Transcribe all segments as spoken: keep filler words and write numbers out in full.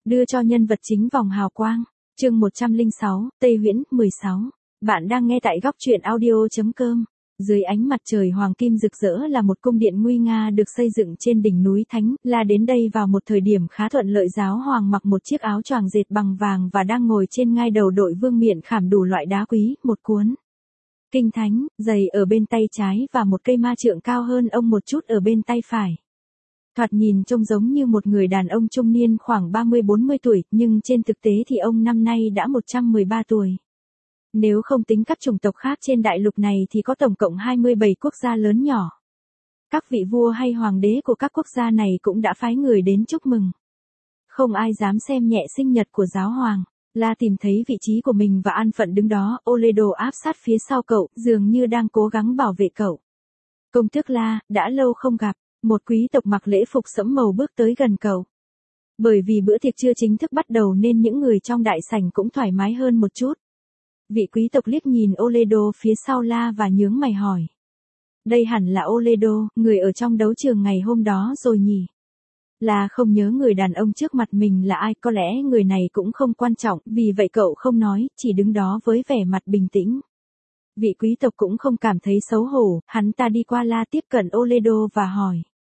đưa cho nhân vật chính vòng hào quang. Chương một trăm lẻ sáu, Tây Huyễn, mười sáu. Bạn đang nghe tại góc truyện audio chấm com. Dưới ánh mặt trời hoàng kim rực rỡ là một cung điện nguy nga được xây dựng trên đỉnh núi Thánh, là đến đây vào một thời điểm khá thuận lợi. Giáo hoàng mặc một chiếc áo choàng dệt bằng vàng và đang ngồi trên ngai đầu đội vương miện khảm đủ loại đá quý, một cuốn kinh thánh, giày ở bên tay trái và một cây ma trượng cao hơn ông một chút ở bên tay phải. Thoạt nhìn trông giống như một người đàn ông trung niên khoảng ba mươi bốn mươi tuổi, nhưng trên thực tế thì ông năm nay đã một trăm mười ba tuổi. Nếu không tính các chủng tộc khác trên đại lục này thì có tổng cộng hai mươi bảy quốc gia lớn nhỏ. Các vị vua hay hoàng đế của các quốc gia này cũng đã phái người đến chúc mừng. Không ai dám xem nhẹ sinh nhật của giáo hoàng. La tìm thấy vị trí của mình và an phận đứng đó, Oledo áp sát phía sau cậu, dường như đang cố gắng bảo vệ cậu. Công tước La, đã lâu không gặp, một quý tộc mặc lễ phục sẫm màu bước tới gần cậu. Bởi vì bữa tiệc chưa chính thức bắt đầu nên những người trong đại sảnh cũng thoải mái hơn một chút. Vị quý tộc liếc nhìn Oledo phía sau La và nhướng mày hỏi. Đây hẳn là Oledo, người ở trong đấu trường ngày hôm đó rồi nhỉ? La không nhớ người đàn ông trước mặt mình là ai, có lẽ người này cũng không quan trọng, vì vậy cậu không nói, chỉ đứng đó với vẻ mặt bình tĩnh. Vị quý tộc cũng không cảm thấy xấu hổ, hắn ta đi qua La tiếp cận Oledo và hỏi.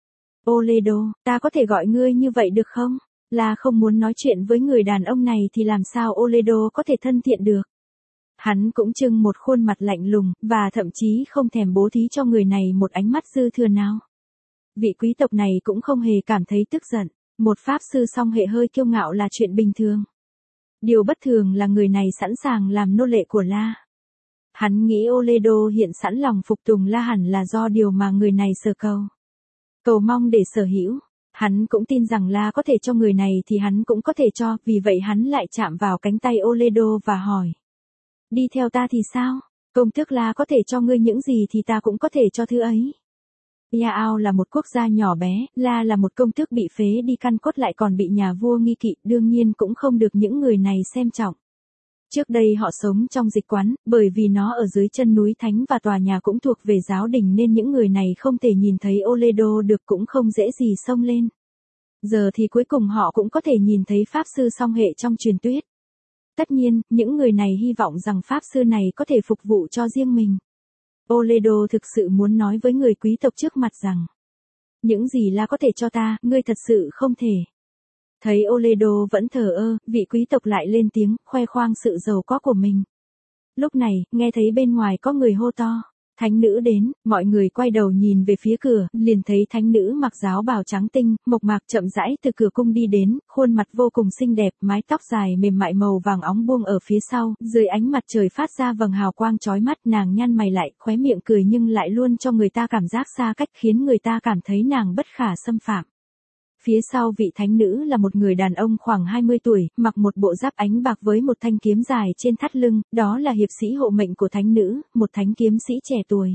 Oledo, ta có thể gọi ngươi như vậy được không? La không muốn nói chuyện với người đàn ông này thì làm sao Oledo có thể thân thiện được? Hắn cũng trưng một khuôn mặt lạnh lùng, và thậm chí không thèm bố thí cho người này một ánh mắt dư thừa nào. Vị quý tộc này cũng không hề cảm thấy tức giận, một pháp sư song hệ hơi kiêu ngạo là chuyện bình thường. Điều bất thường là người này sẵn sàng làm nô lệ của La. Hắn nghĩ Oledo hiện sẵn lòng phục tùng La hẳn là do điều mà người này sở cầu. Cầu mong để sở hữu. Hắn cũng tin rằng La có thể cho người này thì hắn cũng có thể cho, vì vậy hắn lại chạm vào cánh tay Oledo và hỏi. Đi theo ta thì sao? Công tước La có thể cho ngươi những gì thì ta cũng có thể cho thứ ấy. Yao là một quốc gia nhỏ bé, La là một công tước bị phế đi căn cốt lại còn bị nhà vua nghi kỵ, đương nhiên cũng không được những người này xem trọng. Trước đây họ sống trong dịch quán, bởi vì nó ở dưới chân núi Thánh và tòa nhà cũng thuộc về giáo đình nên những người này không thể nhìn thấy Oledo được, cũng không dễ gì xông lên. Giờ thì cuối cùng họ cũng có thể nhìn thấy pháp sư song hệ trong truyền thuyết. Tất nhiên, những người này hy vọng rằng pháp sư này có thể phục vụ cho riêng mình. Oledo thực sự muốn nói với người quý tộc trước mặt rằng. Những gì La có thể cho ta, ngươi thật sự không thể. Thấy Oledo vẫn thờ ơ, vị quý tộc lại lên tiếng, khoe khoang sự giàu có của mình. Lúc này, nghe thấy bên ngoài có người hô to. Thánh nữ đến, mọi người quay đầu nhìn về phía cửa, liền thấy thánh nữ mặc giáo bào trắng tinh, mộc mạc chậm rãi từ cửa cung đi đến, khuôn mặt vô cùng xinh đẹp, mái tóc dài mềm mại màu vàng óng buông ở phía sau, dưới ánh mặt trời phát ra vầng hào quang chói mắt, nàng nhăn mày lại, khóe miệng cười nhưng lại luôn cho người ta cảm giác xa cách, khiến người ta cảm thấy nàng bất khả xâm phạm. Phía sau vị thánh nữ là một người đàn ông khoảng hai mươi tuổi, mặc một bộ giáp ánh bạc với một thanh kiếm dài trên thắt lưng, đó là hiệp sĩ hộ mệnh của thánh nữ, một thánh kiếm sĩ trẻ tuổi.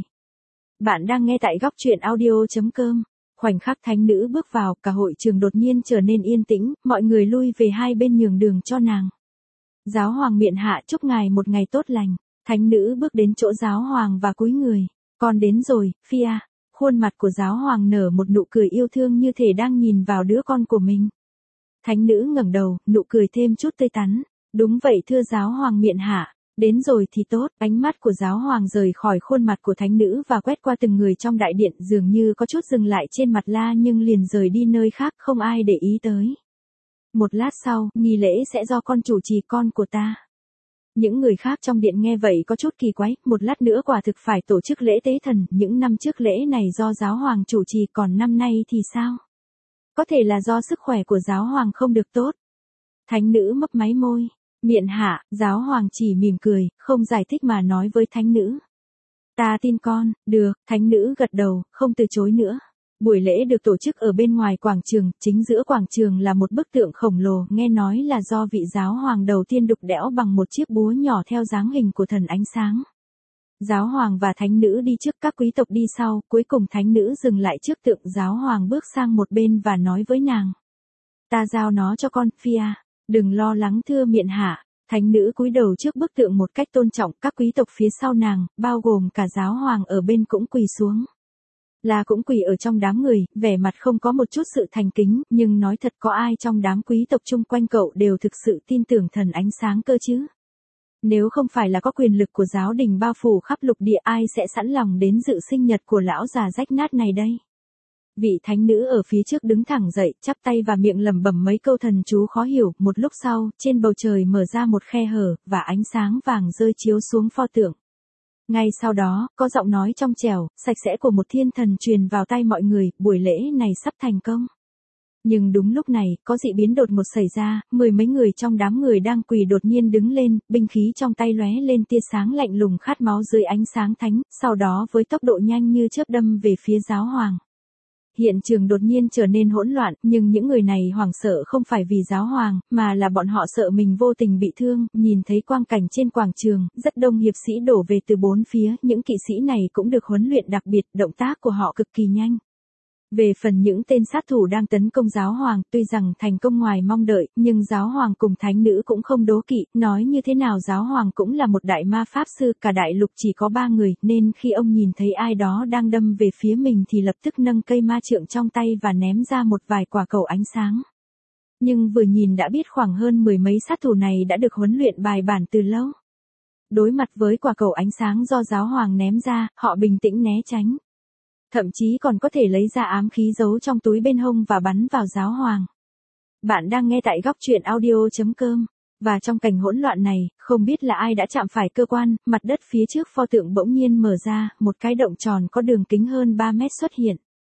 Bạn đang nghe tại góc truyện audio chấm com. Khoảnh khắc thánh nữ bước vào, cả hội trường đột nhiên trở nên yên tĩnh, mọi người lui về hai bên nhường đường cho nàng. Giáo hoàng miện hạ chúc ngài một ngày tốt lành. Thánh nữ bước đến chỗ giáo hoàng và cúi người. Con đến rồi, Fia. Khuôn mặt của giáo hoàng nở một nụ cười yêu thương như thể đang nhìn vào đứa con của mình. Thánh nữ ngẩng đầu, nụ cười thêm chút tươi tắn. Đúng vậy thưa giáo hoàng miện hạ, đến rồi thì tốt. Ánh mắt của giáo hoàng rời khỏi khuôn mặt của thánh nữ và quét qua từng người trong đại điện, dường như có chút dừng lại trên mặt La nhưng liền rời đi nơi khác, không ai để ý tới. Một lát sau, nghi lễ sẽ do con chủ trì, con của ta. Những người khác trong điện nghe vậy có chút kỳ quái, một lát nữa quả thực phải tổ chức lễ tế thần, những năm trước lễ này do giáo hoàng chủ trì, còn năm nay thì sao? Có thể là do sức khỏe của giáo hoàng không được tốt. Thánh nữ mấp máy môi, miện hạ, giáo hoàng chỉ mỉm cười, không giải thích mà nói với thánh nữ. Ta tin con, được, thánh nữ gật đầu, không từ chối nữa. Buổi lễ được tổ chức ở bên ngoài quảng trường, chính giữa quảng trường là một bức tượng khổng lồ, nghe nói là do vị giáo hoàng đầu tiên đục đẽo bằng một chiếc búa nhỏ theo dáng hình của thần ánh sáng. Giáo hoàng và thánh nữ đi trước, các quý tộc đi sau, cuối cùng thánh nữ dừng lại trước tượng, giáo hoàng bước sang một bên và nói với nàng. Ta giao nó cho con, Fia. Đừng lo lắng thưa miện hạ. Thánh nữ cúi đầu trước bức tượng một cách tôn trọng, các quý tộc phía sau nàng, bao gồm cả giáo hoàng ở bên cũng quỳ xuống. La cũng quỳ ở trong đám người, vẻ mặt không có một chút sự thành kính, nhưng nói thật có ai trong đám quý tộc chung quanh cậu đều thực sự tin tưởng thần ánh sáng cơ chứ? Nếu không phải là có quyền lực của giáo đình bao phủ khắp lục địa, ai sẽ sẵn lòng đến dự sinh nhật của lão già rách nát này đây? Vị thánh nữ ở phía trước đứng thẳng dậy, chắp tay và miệng lẩm bẩm mấy câu thần chú khó hiểu, một lúc sau, trên bầu trời mở ra một khe hở, và ánh sáng vàng rơi chiếu xuống pho tượng. Ngay sau đó, có giọng nói trong trẻo, sạch sẽ của một thiên thần truyền vào tai mọi người, buổi lễ này sắp thành công. Nhưng đúng lúc này, có dị biến đột ngột xảy ra, mười mấy người trong đám người đang quỳ đột nhiên đứng lên, binh khí trong tay lóe lên tia sáng lạnh lùng khát máu dưới ánh sáng thánh, sau đó với tốc độ nhanh như chớp đâm về phía giáo hoàng. Hiện trường đột nhiên trở nên hỗn loạn, nhưng những người này hoảng sợ không phải vì giáo hoàng, mà là bọn họ sợ mình vô tình bị thương, nhìn thấy quang cảnh trên quảng trường, rất đông hiệp sĩ đổ về từ bốn phía, những kỵ sĩ này cũng được huấn luyện đặc biệt, động tác của họ cực kỳ nhanh. Về phần những tên sát thủ đang tấn công giáo hoàng, tuy rằng thành công ngoài mong đợi, nhưng giáo hoàng cùng thánh nữ cũng không đố kỵ, nói như thế nào giáo hoàng cũng là một đại ma pháp sư, cả đại lục chỉ có ba người, nên khi ông nhìn thấy ai đó đang đâm về phía mình thì lập tức nâng cây ma trượng trong tay và ném ra một vài quả cầu ánh sáng. Nhưng vừa nhìn đã biết khoảng hơn mười mấy sát thủ này đã được huấn luyện bài bản từ lâu. Đối mặt với quả cầu ánh sáng do giáo hoàng ném ra, họ bình tĩnh né tránh. Thậm chí còn có thể lấy ra ám khí giấu trong túi bên hông và bắn vào giáo hoàng. Bạn đang nghe tại góc truyện audio chấm com. Và trong cảnh hỗn loạn này, không biết là ai đã chạm phải cơ quan, mặt đất phía trước pho tượng bỗng nhiên mở ra, một cái động tròn có đường kính hơn ba mét xuất hiện.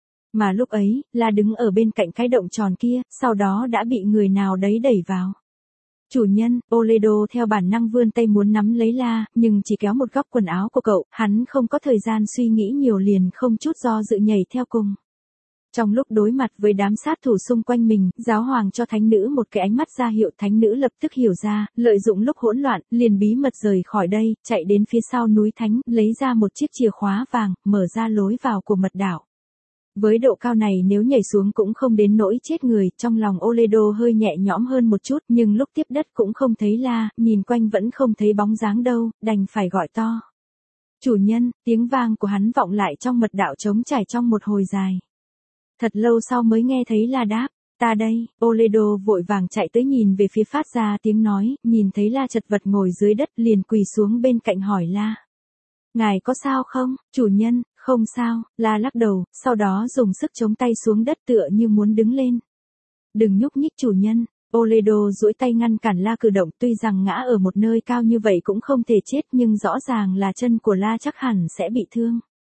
Mà lúc ấy, La đứng ở bên cạnh cái động tròn kia, sau đó đã bị người nào đấy đẩy vào. Chủ nhân, Oledo theo bản năng vươn tay muốn nắm lấy La, nhưng chỉ kéo một góc quần áo của cậu, hắn không có thời gian suy nghĩ nhiều liền không chút do dự nhảy theo cùng. Trong lúc đối mặt với đám sát thủ xung quanh mình, giáo hoàng cho thánh nữ một cái ánh mắt ra hiệu, thánh nữ lập tức hiểu ra, lợi dụng lúc hỗn loạn, liền bí mật rời khỏi đây, chạy đến phía sau núi thánh, lấy ra một chiếc chìa khóa vàng, mở ra lối vào của mật đảo. Với độ cao này nếu nhảy xuống cũng không đến nỗi chết người, trong lòng Oledo hơi nhẹ nhõm hơn một chút, nhưng lúc tiếp đất cũng không thấy La, nhìn quanh vẫn không thấy bóng dáng đâu, đành phải gọi to. Chủ nhân, tiếng vang của hắn vọng lại trong mật đạo trống trải trong một hồi dài. Thật lâu sau mới nghe thấy La đáp, ta đây, Oledo vội vàng chạy tới nhìn về phía phát ra tiếng nói, nhìn thấy La chật vật ngồi dưới đất liền quỳ xuống bên cạnh hỏi La. Ngài có sao không, chủ nhân? Không sao, La lắc đầu, sau đó dùng sức chống tay xuống đất tựa như muốn đứng lên. Đừng nhúc nhích chủ nhân, Oledo duỗi tay ngăn cản La cử động, tuy rằng ngã ở một nơi cao như vậy cũng không thể chết nhưng rõ ràng là chân của La chắc hẳn sẽ bị thương.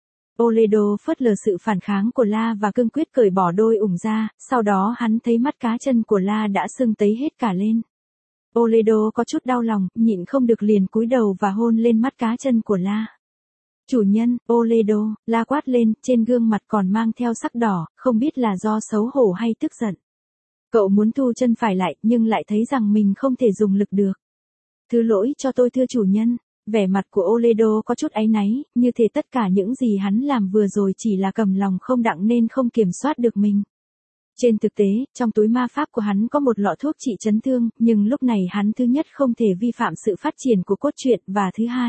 Oledo phớt lờ sự phản kháng của La và cương quyết cởi bỏ đôi ủng ra, sau đó hắn thấy mắt cá chân của La đã sưng tấy hết cả lên. Oledo có chút đau lòng, nhịn không được liền cúi đầu và hôn lên mắt cá chân của La. Chủ nhân, Oledo, La quát lên, trên gương mặt còn mang theo sắc đỏ, không biết là do xấu hổ hay tức giận. Cậu muốn thu chân phải lại, nhưng lại thấy rằng mình không thể dùng lực được. Thứ lỗi cho tôi thưa chủ nhân, vẻ mặt của Oledo có chút áy náy, như thể tất cả những gì hắn làm vừa rồi chỉ là cầm lòng không đặng nên không kiểm soát được mình. Trên thực tế, trong túi ma pháp của hắn có một lọ thuốc trị chấn thương, nhưng lúc này hắn thứ nhất không thể vi phạm sự phát triển của cốt truyện, và thứ hai,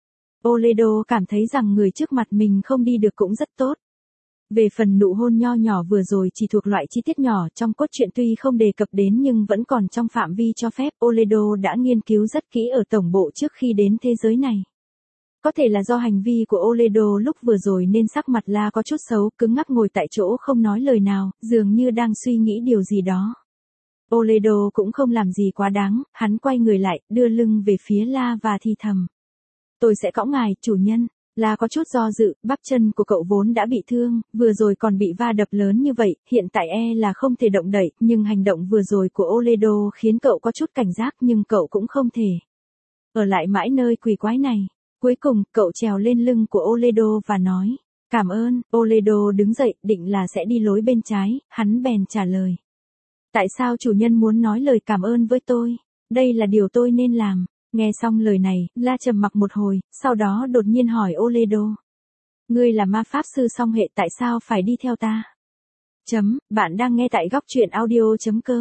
Oledo cảm thấy rằng người trước mặt mình không đi được cũng rất tốt. Về phần nụ hôn nho nhỏ vừa rồi chỉ thuộc loại chi tiết nhỏ trong cốt truyện tuy không đề cập đến nhưng vẫn còn trong phạm vi cho phép, Oledo đã nghiên cứu rất kỹ ở tổng bộ trước khi đến thế giới này. Có thể là do hành vi của Oledo lúc vừa rồi nên sắc mặt La có chút xấu, cứng ngắc ngồi tại chỗ không nói lời nào, dường như đang suy nghĩ điều gì đó. Oledo cũng không làm gì quá đáng, hắn quay người lại, đưa lưng về phía La và thì thầm. Tôi sẽ cõng ngài, chủ nhân. La có chút do dự, bắp chân của cậu vốn đã bị thương, vừa rồi còn bị va đập lớn như vậy, hiện tại e là không thể động đậy, nhưng hành động vừa rồi của Oledo khiến cậu có chút cảnh giác nhưng cậu cũng không thể ở lại mãi nơi quỷ quái này. Cuối cùng, cậu trèo lên lưng của Oledo và nói, cảm ơn. Oledo đứng dậy, định là sẽ đi lối bên trái, hắn bèn trả lời. Tại sao chủ nhân muốn nói lời cảm ơn với tôi? Đây là điều tôi nên làm. Nghe xong lời này, La trầm mặc một hồi, sau đó đột nhiên hỏi Oledo. Ngươi là ma pháp sư song hệ, tại sao phải đi theo ta? Chấm, bạn đang nghe tại góc truyện audio chấm com.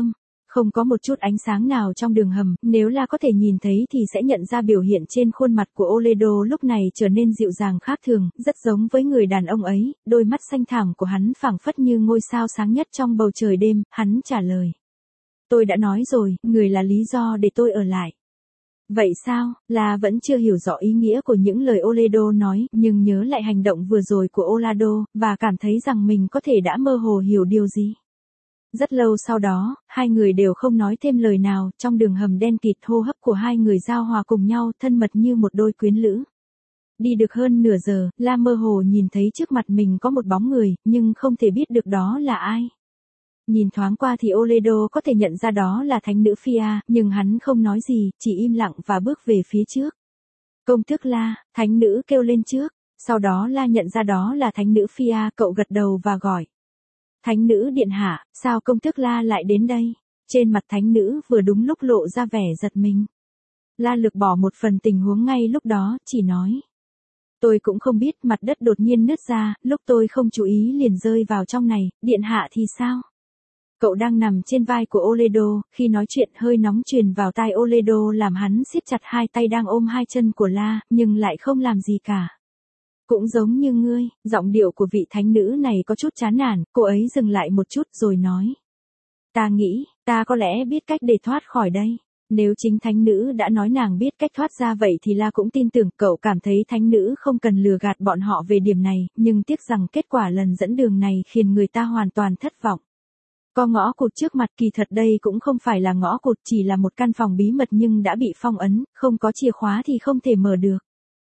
Không có một chút ánh sáng nào trong đường hầm, nếu là có thể nhìn thấy thì sẽ nhận ra biểu hiện trên khuôn mặt của Oledo lúc này trở nên dịu dàng khác thường, rất giống với người đàn ông ấy, đôi mắt xanh thẳm của hắn phảng phất như ngôi sao sáng nhất trong bầu trời đêm, hắn trả lời. Tôi đã nói rồi, người là lý do để tôi ở lại. Vậy sao, là vẫn chưa hiểu rõ ý nghĩa của những lời Oledo nói, nhưng nhớ lại hành động vừa rồi của Olado, và cảm thấy rằng mình có thể đã mơ hồ hiểu điều gì. Rất lâu sau đó, hai người đều không nói thêm lời nào, trong đường hầm đen kịt hô hấp của hai người giao hòa cùng nhau, thân mật như một đôi quyến lữ. Đi được hơn nửa giờ, La mơ hồ nhìn thấy trước mặt mình có một bóng người, nhưng không thể biết được đó là ai. Nhìn thoáng qua thì Oledo có thể nhận ra đó là thánh nữ Fia, nhưng hắn không nói gì, chỉ im lặng và bước về phía trước. Công tước La, thánh nữ kêu lên trước, sau đó La nhận ra đó là thánh nữ Fia, cậu gật đầu và gọi. Thánh nữ điện hạ, sao công tước La lại đến đây? Trên mặt thánh nữ vừa đúng lúc lộ ra vẻ giật mình. La lược bỏ một phần tình huống ngay lúc đó, chỉ nói. Tôi cũng không biết, mặt đất đột nhiên nứt ra, lúc tôi không chú ý liền rơi vào trong này, điện hạ thì sao? Cậu đang nằm trên vai của Oledo, khi nói chuyện hơi nóng truyền vào tai Oledo làm hắn siết chặt hai tay đang ôm hai chân của La, nhưng lại không làm gì cả. Cũng giống như ngươi, giọng điệu của vị thánh nữ này có chút chán nản, cô ấy dừng lại một chút rồi nói. Ta nghĩ, ta có lẽ biết cách để thoát khỏi đây. Nếu chính thánh nữ đã nói nàng biết cách thoát ra vậy thì La cũng tin tưởng. Cậu cảm thấy thánh nữ không cần lừa gạt bọn họ về điểm này, nhưng tiếc rằng kết quả lần dẫn đường này khiến người ta hoàn toàn thất vọng. Có ngõ cụt trước mặt, kỳ thật đây cũng không phải là ngõ cụt, chỉ là một căn phòng bí mật nhưng đã bị phong ấn, không có chìa khóa thì không thể mở được.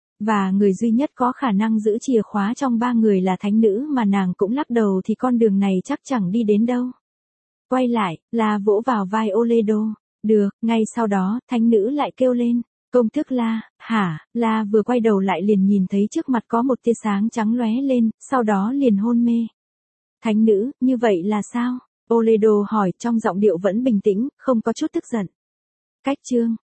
Và người duy nhất có khả năng giữ chìa khóa trong ba người là thánh nữ, mà nàng cũng lắc đầu thì con đường này chắc chẳng đi đến đâu. Quay lại, La vỗ vào vai Oledo. Được, ngay sau đó, thánh nữ lại kêu lên. Công tước La, hả? La vừa quay đầu lại liền nhìn thấy trước mặt có một tia sáng trắng lóe lên, sau đó liền hôn mê. Thánh nữ, như vậy là sao? Oledo hỏi trong giọng điệu vẫn bình tĩnh, không có chút tức giận. Cách chương